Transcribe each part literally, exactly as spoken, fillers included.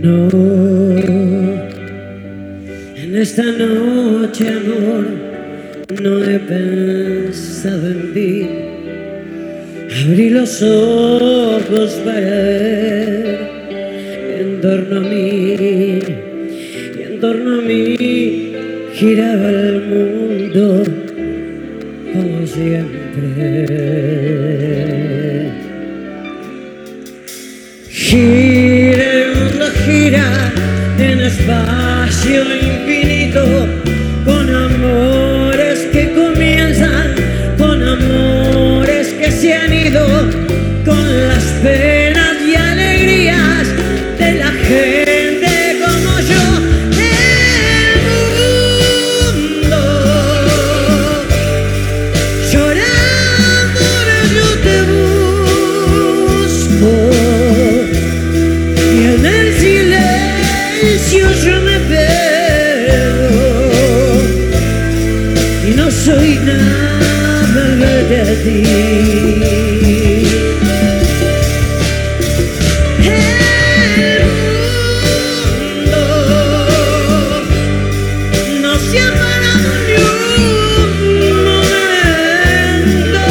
No, en esta noche, amor, no he pensado en ti. Abrí los ojos para ver en torno a mí, y en torno a mí giraba el mundo como siempre. Gira el mundo, gira en espacio infinito, con amores que comienzan, con amores que se han ido, con las penas y alegrías de la gente como yo. El mundo llora, amor, yo te busco, y en el silencio yo me pierdo, y no soy nada al verte a ti. El mundo no se ha parado ni un momento.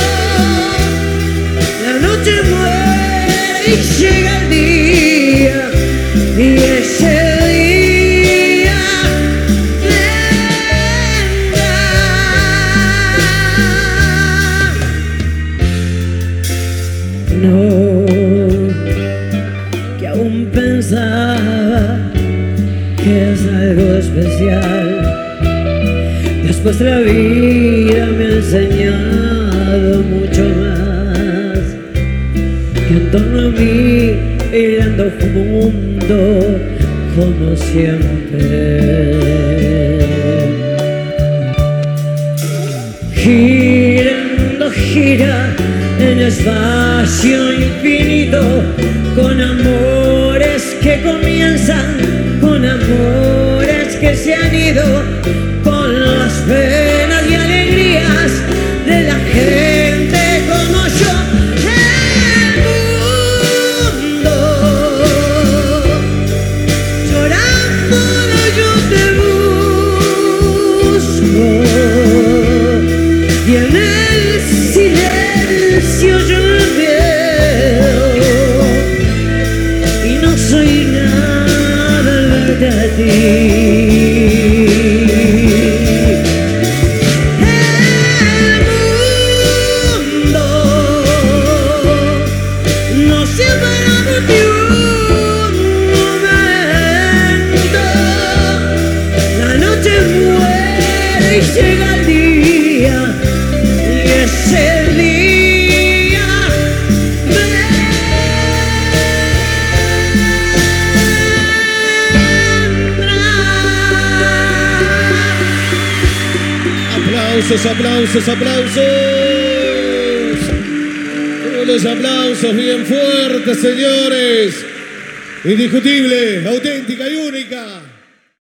La noche muere y llega el día, y ese día vendrá. No, que aún pensaba que es algo especial. Después la vida me ha enseñado mucho más, que en torno a mí girando un mundo como siempre. Girando, gira en espacio infinito, con amores que comienzan, con amores que se han ido, con las penas y alegrías de la gente como yo. Y en el silencio yo me veo, y no soy nada al verte a ti. El mundo no se ha parado ni un momento. La noche muere y llega el día, y ese día vendrá. Aplausos, aplausos, aplausos. Los aplausos bien fuertes, señores. Indiscutible, auténtica y única.